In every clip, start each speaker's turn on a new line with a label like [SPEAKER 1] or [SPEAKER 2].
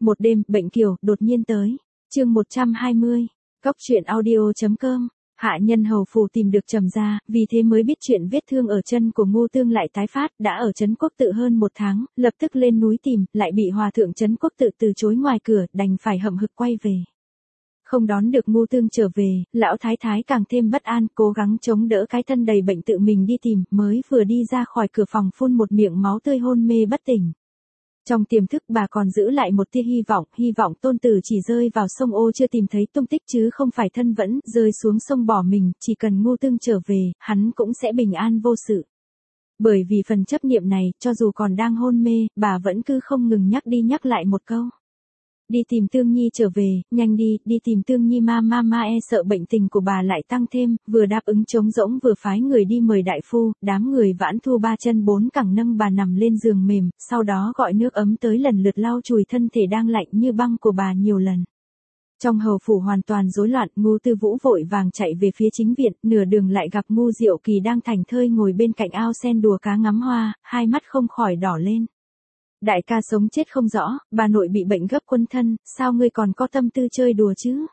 [SPEAKER 1] Một đêm, bệnh kiều, đột nhiên tới. Chương 120. Cóc truyện audio.com. Hạ nhân hầu phủ tìm được Trầm gia, vì thế mới biết chuyện vết thương ở chân của Ngô Tương lại tái phát, đã ở Trấn Quốc Tự hơn 1 tháng, lập tức lên núi tìm, lại bị hòa thượng Trấn Quốc Tự từ chối ngoài cửa, đành phải hậm hực quay về. Không đón được Ngô Tương trở về, lão thái thái càng thêm bất an, cố gắng chống đỡ cái thân đầy bệnh tự mình đi tìm, mới vừa đi ra khỏi cửa phòng phun một miệng máu tươi hôn mê bất tỉnh. Trong tiềm thức bà còn giữ lại một tia hy vọng tôn tử chỉ rơi vào sông Ô chưa tìm thấy tung tích chứ không phải thân vẫn rơi xuống sông bỏ mình, chỉ cần Ngô Tương trở về, hắn cũng sẽ bình an vô sự. Bởi vì phần chấp niệm này, cho dù còn đang hôn mê, bà vẫn cứ không ngừng nhắc đi nhắc lại một câu. Đi tìm Tương Nhi trở về, nhanh đi tìm Tương Nhi ma e sợ bệnh tình của bà lại tăng thêm, vừa đáp ứng trống rỗng vừa phái người đi mời đại phu, đám người Vãn Thu 3 chân 4 cẳng nâng bà nằm lên giường mềm, sau đó gọi nước ấm tới lần lượt lau chùi thân thể đang lạnh như băng của bà nhiều lần. Trong hầu phủ hoàn toàn rối loạn, Ngô Tư Vũ vội vàng chạy về phía chính viện, nửa đường lại gặp Ngô Diệu Kỳ đang thảnh thơi ngồi bên cạnh ao sen đùa cá ngắm hoa, hai mắt không khỏi đỏ lên. Đại ca sống chết không rõ, bà nội bị bệnh gấp quân thân, sao ngươi còn có tâm tư chơi đùa chứ?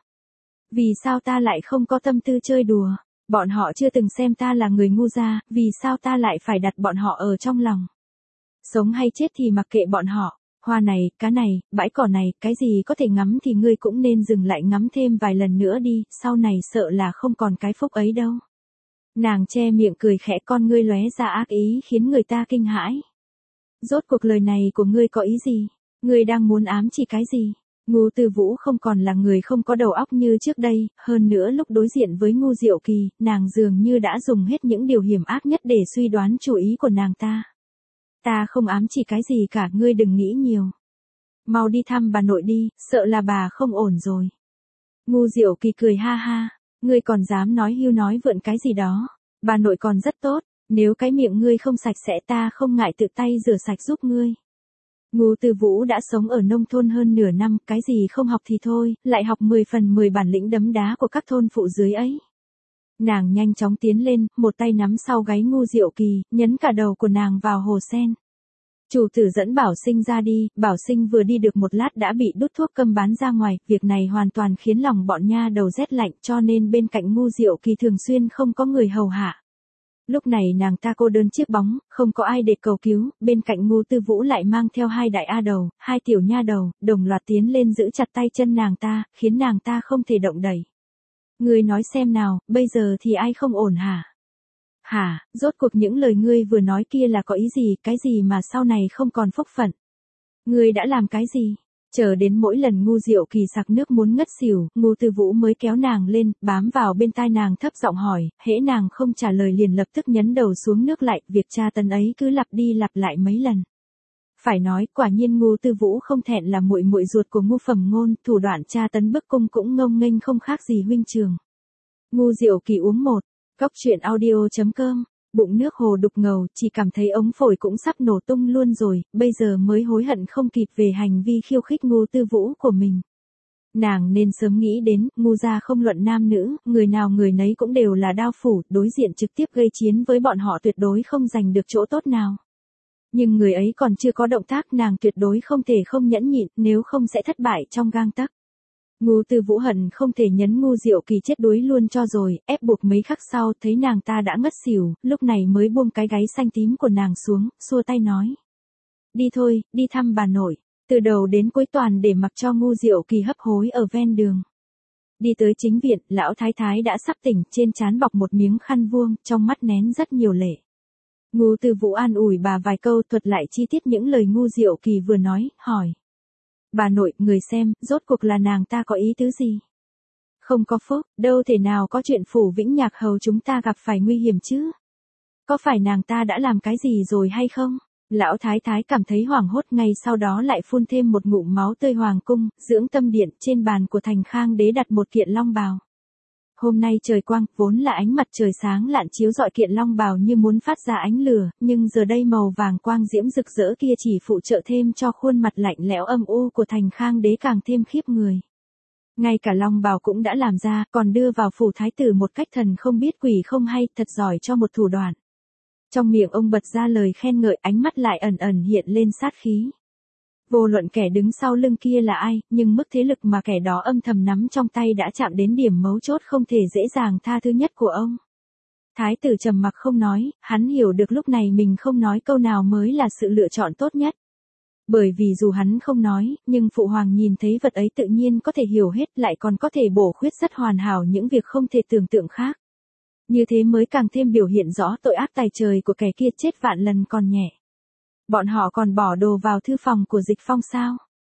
[SPEAKER 1] Vì sao ta lại không có tâm tư chơi đùa? Bọn họ chưa từng xem ta là người ngu gia, vì sao ta lại phải đặt bọn họ ở trong lòng? Sống hay chết thì mặc kệ bọn họ, hoa này, cá này, bãi cỏ này, cái gì có thể ngắm thì ngươi cũng nên dừng lại ngắm thêm vài lần nữa đi, sau này sợ là không còn cái phúc ấy đâu. Nàng che miệng cười khẽ, con ngươi lóe ra ác ý khiến người ta kinh hãi. Rốt cuộc lời này của ngươi có ý gì? Ngươi đang muốn ám chỉ cái gì? Ngô Tư Vũ không còn là người không có đầu óc như trước đây, hơn nữa lúc đối diện với Ngô Diệu Kỳ, nàng dường như đã dùng hết những điều hiểm ác nhất để suy đoán chủ ý của nàng ta. Ta không ám chỉ cái gì cả, ngươi đừng nghĩ nhiều. Mau đi thăm bà nội đi, sợ là bà không ổn rồi. Ngô Diệu Kỳ cười ha ha, ngươi còn dám nói hưu nói vượn cái gì đó, bà nội còn rất tốt. Nếu cái miệng ngươi không sạch sẽ ta không ngại tự tay rửa sạch giúp ngươi. Ngô Tư Vũ đã sống ở nông thôn hơn nửa năm, cái gì không học thì thôi, lại học 10 phần 10 bản lĩnh đấm đá của các thôn phụ dưới ấy. Nàng nhanh chóng tiến lên, một tay nắm sau gáy Ngô Diệu Kỳ, nhấn cả đầu của nàng vào hồ sen. Chủ tử dẫn Bảo Sinh ra đi, Bảo Sinh vừa đi được một lát đã bị đút thuốc câm bán ra ngoài, việc này hoàn toàn khiến lòng bọn nha đầu rét lạnh, cho nên bên cạnh Ngô Diệu Kỳ thường xuyên không có người hầu hạ. Lúc này nàng ta cô đơn chiếc bóng, không có ai để cầu cứu, bên cạnh Ngô Tư Vũ lại mang theo 2 đại a đầu, 2 tiểu nha đầu, đồng loạt tiến lên giữ chặt tay chân nàng ta, khiến nàng ta không thể động đậy. Ngươi nói xem nào, bây giờ thì ai không ổn hả? Hả, rốt cuộc những lời ngươi vừa nói kia là có ý gì, cái gì mà sau này không còn phúc phận? Ngươi đã làm cái gì? Chờ đến mỗi lần Ngô Diệu Kỳ sặc nước muốn ngất xỉu, Ngô Tư Vũ mới kéo nàng lên, bám vào bên tai nàng thấp giọng hỏi, hễ nàng không trả lời liền lập tức nhấn đầu xuống nước lại, việc tra tấn ấy cứ lặp đi lặp lại mấy lần. Phải nói, quả nhiên Ngô Tư Vũ không thẹn là muội muội ruột của Ngô Phẩm Ngôn, thủ đoạn tra tấn bức cung cũng ngông nghênh không khác gì huynh trường. Ngô Diệu Kỳ uống một cốc truyện audio.com. Bụng nước hồ đục ngầu, chỉ cảm thấy ống phổi cũng sắp nổ tung luôn rồi, bây giờ mới hối hận không kịp về hành vi khiêu khích Ngô Tư Vũ của mình. Nàng nên sớm nghĩ đến, Ngô gia không luận nam nữ, người nào người nấy cũng đều là đao phủ, đối diện trực tiếp gây chiến với bọn họ tuyệt đối không giành được chỗ tốt nào. Nhưng người ấy còn chưa có động tác, nàng tuyệt đối không thể không nhẫn nhịn, nếu không sẽ thất bại trong gang tấc. Ngô Tư Vũ hận không thể nhấn Ngô Diệu Kỳ chết đuối luôn cho rồi, ép buộc mấy khắc sau, thấy nàng ta đã ngất xỉu, lúc này mới buông cái gáy xanh tím của nàng xuống, xua tay nói. Đi thôi, đi thăm bà nội, từ đầu đến cuối toàn để mặc cho Ngô Diệu Kỳ hấp hối ở ven đường. Đi tới chính viện, lão thái thái đã sắp tỉnh, trên trán bọc một miếng khăn vuông, trong mắt nén rất nhiều lệ. Ngô Tư Vũ an ủi bà vài câu, thuật lại chi tiết những lời Ngô Diệu Kỳ vừa nói, hỏi. Bà nội, người xem, rốt cuộc là nàng ta có ý tứ gì? Không có phúc, đâu thể nào có chuyện Phủ Vĩnh Nhạc hầu chúng ta gặp phải nguy hiểm chứ? Có phải nàng ta đã làm cái gì rồi hay không? Lão thái thái cảm thấy hoảng hốt, ngay sau đó lại phun thêm một ngụm máu tươi. Hoàng cung, dưỡng tâm điện, trên bàn của Thành Khang đế đặt một kiện long bào. Hôm nay trời quang, vốn là ánh mặt trời sáng lạn chiếu rọi kiện long bào như muốn phát ra ánh lửa, nhưng giờ đây màu vàng quang diễm rực rỡ kia chỉ phụ trợ thêm cho khuôn mặt lạnh lẽo âm u của Thành Khang đế càng thêm khiếp người. Ngay cả long bào cũng đã làm ra, còn đưa vào phủ thái tử một cách thần không biết quỷ không hay, thật giỏi cho một thủ đoạn. Trong miệng ông bật ra lời khen ngợi, ánh mắt lại ẩn ẩn hiện lên sát khí. Vô luận kẻ đứng sau lưng kia là ai, nhưng mức thế lực mà kẻ đó âm thầm nắm trong tay đã chạm đến điểm mấu chốt không thể dễ dàng tha thứ nhất của ông. Thái tử trầm mặc không nói, hắn hiểu được lúc này mình không nói câu nào mới là sự lựa chọn tốt nhất. Bởi vì dù hắn không nói, nhưng phụ hoàng nhìn thấy vật ấy tự nhiên có thể hiểu hết, lại còn có thể bổ khuyết rất hoàn hảo những việc không thể tưởng tượng khác. Như thế mới càng thêm biểu hiện rõ tội ác tày trời của kẻ kia chết vạn lần còn nhẹ. Bọn họ còn bỏ đồ vào thư phòng của Dịch Phong sao?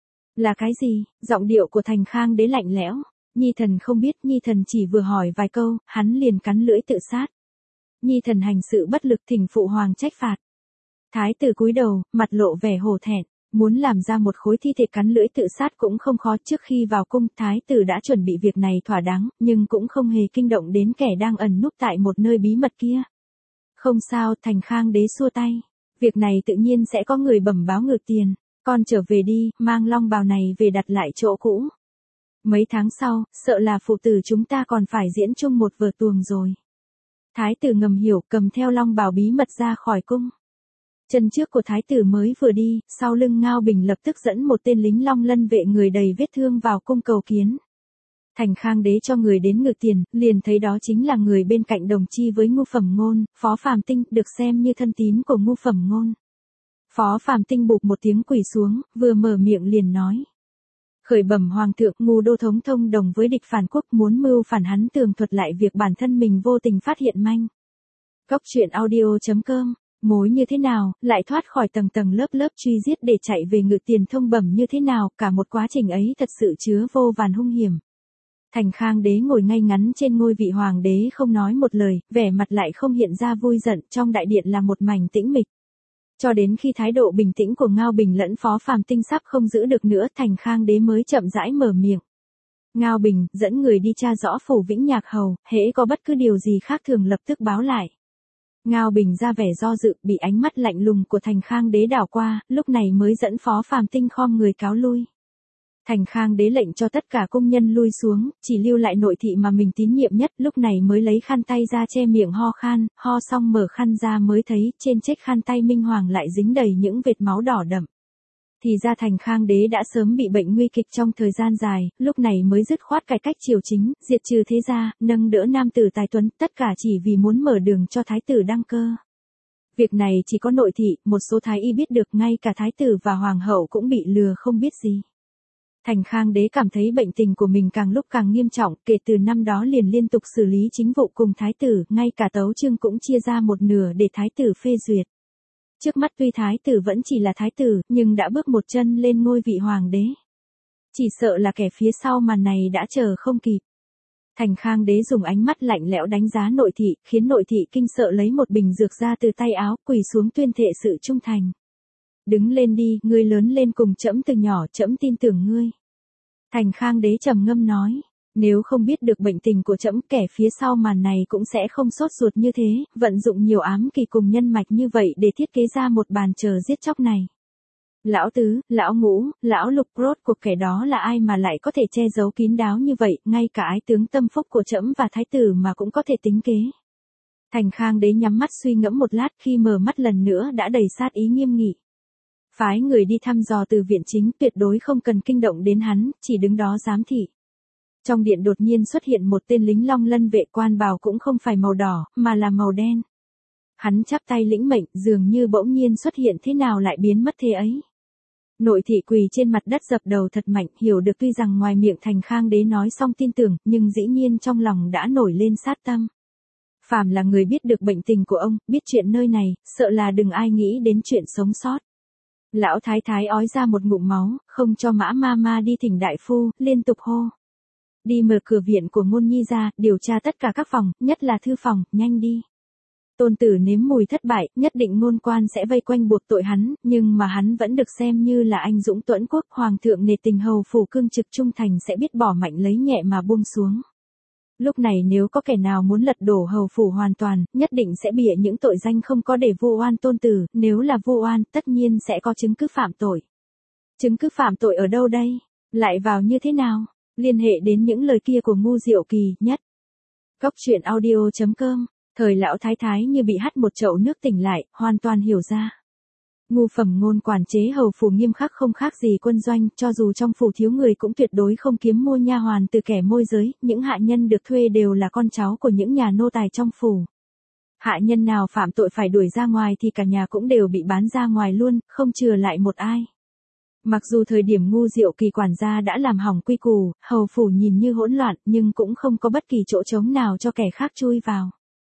[SPEAKER 1] Là cái gì? Giọng điệu của Thành Khang Đế lạnh lẽo. Nhi thần không biết, Nhi thần chỉ vừa hỏi vài câu, hắn liền cắn lưỡi tự sát. Nhi thần hành sự bất lực, thỉnh phụ hoàng trách phạt. Thái tử cúi đầu, mặt lộ vẻ hổ thẹn. Muốn làm ra một khối thi thể cắn lưỡi tự sát cũng không khó. Trước khi vào cung, thái tử đã chuẩn bị việc này thỏa đáng, nhưng cũng không hề kinh động đến kẻ đang ẩn núp tại một nơi bí mật kia. Không sao, Thành Khang Đế xua tay. Việc này tự nhiên sẽ có người bẩm báo ngược tiền. Con trở về đi, mang long bào này về đặt lại chỗ cũ. Mấy tháng sau, sợ là phụ tử chúng ta còn phải diễn chung một vở tuồng rồi. Thái tử ngầm hiểu, cầm theo long bào bí mật ra khỏi cung. Chân trước của thái tử mới vừa đi, sau lưng Ngao Bình lập tức dẫn một tên lính Long Lân vệ người đầy vết thương vào cung cầu kiến. Thành Khang Đế cho người đến ngược tiền, liền thấy đó chính là người bên cạnh đồng chi với Ngu Phẩm Ngôn, Phó Phàm Tinh, được xem như thân tín của Ngu Phẩm Ngôn. Phó Phàm Tinh bụp một tiếng quỳ xuống, vừa mở miệng liền nói. Khởi bẩm hoàng thượng, Ngu đô thống thông đồng với địch phản quốc, muốn mưu phản, hắn tường thuật lại việc bản thân mình vô tình phát hiện manh. Cóc truyện audio.com. Mối như thế nào, lại thoát khỏi tầng tầng lớp lớp truy giết để chạy về ngự tiền thông bẩm như thế nào, cả một quá trình ấy thật sự chứa vô vàn hung hiểm. Thành Khang Đế ngồi ngay ngắn trên ngôi vị hoàng đế không nói một lời, vẻ mặt lại không hiện ra vui giận, trong đại điện là một mảnh tĩnh mịch. Cho đến khi thái độ bình tĩnh của Ngao Bình lẫn Phó Phàm Tinh sắp không giữ được nữa, Thành Khang Đế mới chậm rãi mở miệng. Ngao Bình, dẫn người đi tra rõ phủ Vĩnh Nhạc Hầu, hễ có bất cứ điều gì khác thường lập tức báo lại. Ngao Bình ra vẻ do dự, bị ánh mắt lạnh lùng của Thành Khang Đế đảo qua, lúc này mới dẫn Phó Phàm Tinh khom người cáo lui. Thành Khang Đế lệnh cho tất cả công nhân lui xuống, chỉ lưu lại nội thị mà mình tín nhiệm nhất, lúc này mới lấy khăn tay ra che miệng ho khan, ho xong mở khăn ra mới thấy trên chiếc khăn tay minh hoàng lại dính đầy những vệt máu đỏ đậm. Thì ra Thành Khang Đế đã sớm bị bệnh nguy kịch trong thời gian dài, lúc này mới dứt khoát cải cách triều chính, diệt trừ thế gia, nâng đỡ nam tử tài tuấn, tất cả chỉ vì muốn mở đường cho thái tử đăng cơ. Việc này chỉ có nội thị, một số thái y biết được, ngay cả thái tử và hoàng hậu cũng bị lừa không biết gì. Thành Khang Đế cảm thấy bệnh tình của mình càng lúc càng nghiêm trọng, kể từ năm đó liền liên tục xử lý chính vụ cùng thái tử, ngay cả tấu chương cũng chia ra một nửa để thái tử phê duyệt. Trước mắt tuy thái tử vẫn chỉ là thái tử, nhưng đã bước một chân lên ngôi vị hoàng đế. Chỉ sợ là kẻ phía sau màn này đã chờ không kịp. Thành Khang Đế dùng ánh mắt lạnh lẽo đánh giá nội thị, khiến nội thị kinh sợ lấy một bình dược ra từ tay áo, quỳ xuống tuyên thệ sự trung thành. Đứng lên đi, ngươi lớn lên cùng trẫm từ nhỏ, trẫm tin tưởng ngươi. Thành Khang Đế trầm ngâm nói, nếu không biết được bệnh tình của trẫm, kẻ phía sau màn này cũng sẽ không sốt ruột như thế, vận dụng nhiều ám kỳ cùng nhân mạch như vậy để thiết kế ra một bàn chờ giết chóc này. Lão tứ, lão ngũ, lão lục, rốt cuộc kẻ đó là ai mà lại có thể che giấu kín đáo như vậy, ngay cả ái tướng tâm phúc của trẫm và thái tử mà cũng có thể tính kế. Thành Khang Đế nhắm mắt suy ngẫm một lát, khi mở mắt lần nữa đã đầy sát ý nghiêm nghị. Phái người đi thăm dò từ viện chính, tuyệt đối không cần kinh động đến hắn, chỉ đứng đó giám thị. Trong điện đột nhiên xuất hiện một tên lính Long Lân vệ, quan bào cũng không phải màu đỏ, mà là màu đen. Hắn chắp tay lĩnh mệnh, dường như bỗng nhiên xuất hiện thế nào lại biến mất thế ấy. Nội thị quỳ trên mặt đất dập đầu thật mạnh, hiểu được tuy rằng ngoài miệng Thành Khang Đế nói xong tin tưởng, nhưng dĩ nhiên trong lòng đã nổi lên sát tâm. Phàm là người biết được bệnh tình của ông, biết chuyện nơi này, sợ là đừng ai nghĩ đến chuyện sống sót. Lão thái thái ói ra một ngụm máu, không cho Mã ma đi thỉnh đại phu, liên tục hô. Đi mở cửa viện của Ngôn Nhi ra, điều tra tất cả các phòng, nhất là thư phòng, nhanh đi. Tôn tử nếm mùi thất bại, nhất định Ngôn quan sẽ vây quanh buộc tội hắn, nhưng mà hắn vẫn được xem như là anh dũng tuẫn quốc, hoàng thượng nể tình hầu phủ cương trực trung thành sẽ biết bỏ mạnh lấy nhẹ mà buông xuống. Lúc này nếu có kẻ nào muốn lật đổ hầu phủ hoàn toàn, nhất định sẽ bịa những tội danh không có để vu oan tôn tử, nếu là vu oan, tất nhiên sẽ có chứng cứ phạm tội. Chứng cứ phạm tội ở đâu đây? Lại vào như thế nào? Liên hệ đến những lời kia của Ngu Diệu Kỳ, nhất. Cóc truyện audio.com, thời lão thái thái như bị hắt một chậu nước tỉnh lại, hoàn toàn hiểu ra. Ngu Phẩm Ngôn quản chế hầu phủ nghiêm khắc không khác gì quân doanh, cho dù trong phủ thiếu người cũng tuyệt đối không kiếm mua nha hoàn từ kẻ môi giới, những hạ nhân được thuê đều là con cháu của những nhà nô tài trong phủ. Hạ nhân nào phạm tội phải đuổi ra ngoài thì cả nhà cũng đều bị bán ra ngoài luôn, không chừa lại một ai. Mặc dù thời điểm Ngu Diệu Kỳ quản gia đã làm hỏng quy củ, hầu phủ nhìn như hỗn loạn nhưng cũng không có bất kỳ chỗ trống nào cho kẻ khác chui vào.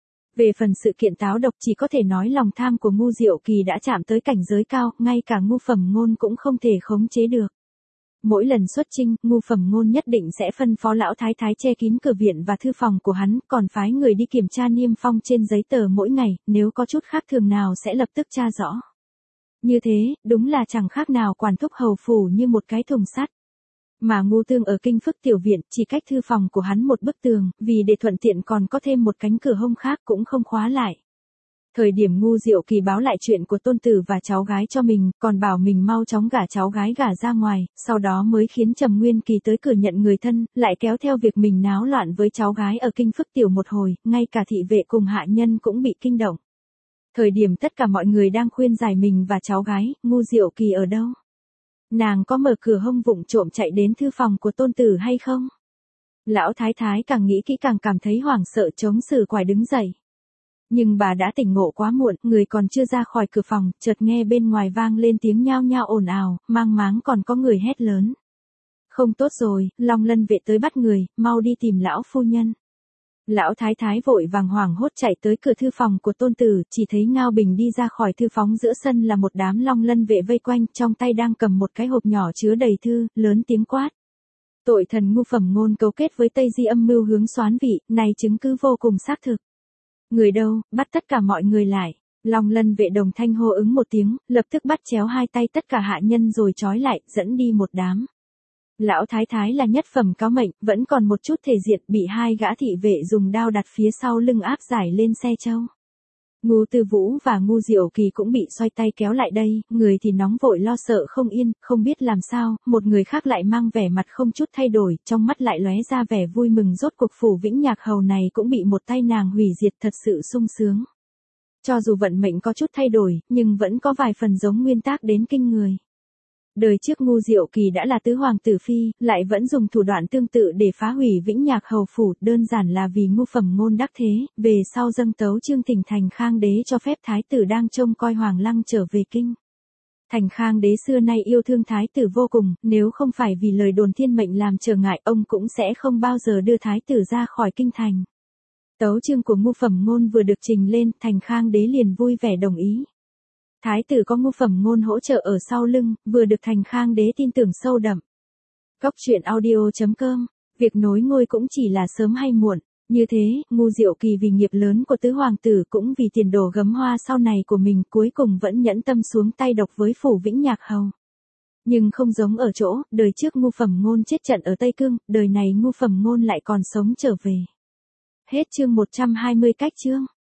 [SPEAKER 1] Về phần sự kiện táo độc chỉ có thể nói lòng tham của Ngu Diệu Kỳ đã chạm tới cảnh giới cao, ngay cả Ngu Phẩm Ngôn cũng không thể khống chế được. Mỗi lần xuất chinh, Ngu Phẩm Ngôn nhất định sẽ phân phó lão thái thái che kín cửa viện và thư phòng của hắn, còn phái người đi kiểm tra niêm phong trên giấy tờ mỗi ngày, nếu có chút khác thường nào sẽ lập tức tra rõ. Như thế, đúng là chẳng khác nào quản thúc hầu phủ như một cái thùng sắt. Mà Ngu Tương ở Kinh Phức tiểu viện, chỉ cách thư phòng của hắn một bức tường, vì để thuận tiện còn có thêm một cánh cửa hông khác cũng không khóa lại. Thời điểm Ngu Diệu Kỳ báo lại chuyện của tôn tử và cháu gái cho mình, còn bảo mình mau chóng gả cháu gái gả ra ngoài, sau đó mới khiến Trầm Nguyên Kỳ tới cửa nhận người thân, lại kéo theo việc mình náo loạn với cháu gái ở Kinh Phức tiểu một hồi, ngay cả thị vệ cùng hạ nhân cũng bị kinh động. Thời điểm tất cả mọi người đang khuyên giải mình và cháu gái, Ngu Diệu Kỳ ở đâu? Nàng có mở cửa hông vụng trộm chạy đến thư phòng của tôn tử hay không? Lão thái thái càng nghĩ kỹ càng cảm thấy hoảng sợ, chống xử quải đứng dậy. Nhưng bà đã tỉnh ngộ quá muộn, người còn chưa ra khỏi cửa phòng, chợt nghe bên ngoài vang lên tiếng nhao nhao ồn ào, mang máng còn có người hét lớn. Không tốt rồi, Long Lân vệ tới bắt người, mau đi tìm lão phu nhân. Lão thái thái vội vàng hoảng hốt chạy tới cửa thư phòng của tôn tử, chỉ thấy Ngao Bình đi ra khỏi thư phóng, giữa sân là một đám Long Lân vệ vây quanh, trong tay đang cầm một cái hộp nhỏ chứa đầy thư, lớn tiếng quát. Tội thần Ngu Phẩm Ngôn cấu kết với Tây Di âm mưu hướng soán vị, này chứng cứ vô cùng xác thực. Người đâu, bắt tất cả mọi người lại. Long Lân vệ đồng thanh hô ứng một tiếng, lập tức bắt chéo hai tay tất cả hạ nhân rồi trói lại, dẫn đi một đám. Lão thái thái là nhất phẩm cáo mệnh, vẫn còn một chút thể diện, bị hai gã thị vệ dùng đao đặt phía sau lưng áp giải lên xe trâu. Ngu Tư Vũ và Ngu Diệu Kỳ cũng bị xoay tay kéo lại đây, người thì nóng vội lo sợ không yên, không biết làm sao, một người khác lại mang vẻ mặt không chút thay đổi, trong mắt lại lóe ra vẻ vui mừng, rốt cuộc phủ Vĩnh Nhạc Hầu này cũng bị một tay nàng hủy diệt, thật sự sung sướng. Cho dù vận mệnh có chút thay đổi, nhưng vẫn có vài phần giống nguyên tác đến kinh người. Đời trước Ngu Diệu Kỳ đã là tứ hoàng tử phi, lại vẫn dùng thủ đoạn tương tự để phá hủy Vĩnh Nhạc Hầu phủ, đơn giản là vì Ngu Phẩm Ngôn đắc thế, về sau dâng tấu chương thỉnh Thành Khang đế cho phép thái tử đang trông coi Hoàng Lăng trở về kinh. Thành Khang đế xưa nay yêu thương thái tử vô cùng, nếu không phải vì lời đồn thiên mệnh làm trở ngại, ông cũng sẽ không bao giờ đưa thái tử ra khỏi kinh thành. Tấu chương của Ngu Phẩm Ngôn vừa được trình lên, Thành Khang đế liền vui vẻ đồng ý. Thái tử có Ngu Phẩm Ngôn hỗ trợ ở sau lưng, vừa được Thành Khang đế tin tưởng sâu đậm. Góc truyện audio.com, việc nối ngôi cũng chỉ là sớm hay muộn. Như thế, Ngu Diệu Kỳ vì nghiệp lớn của tứ hoàng tử, cũng vì tiền đồ gấm hoa sau này của mình, cuối cùng vẫn nhẫn tâm xuống tay độc với phủ Vĩnh Nhạc Hầu. Nhưng không giống ở chỗ, đời trước Ngu Phẩm Ngôn chết trận ở Tây Cương, đời này Ngu Phẩm Ngôn lại còn sống trở về. Hết chương 120 cách chương.